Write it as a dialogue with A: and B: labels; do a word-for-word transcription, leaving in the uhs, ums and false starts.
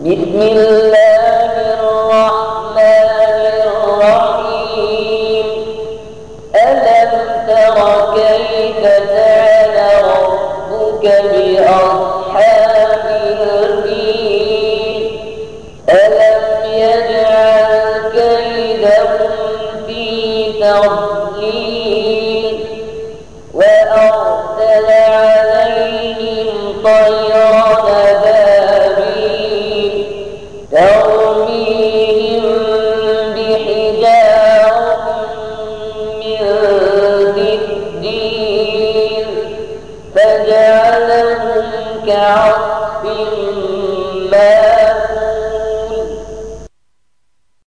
A: بسم الله الرحمن الرحيم. ألم تر كيف فعل ربك بأصحاب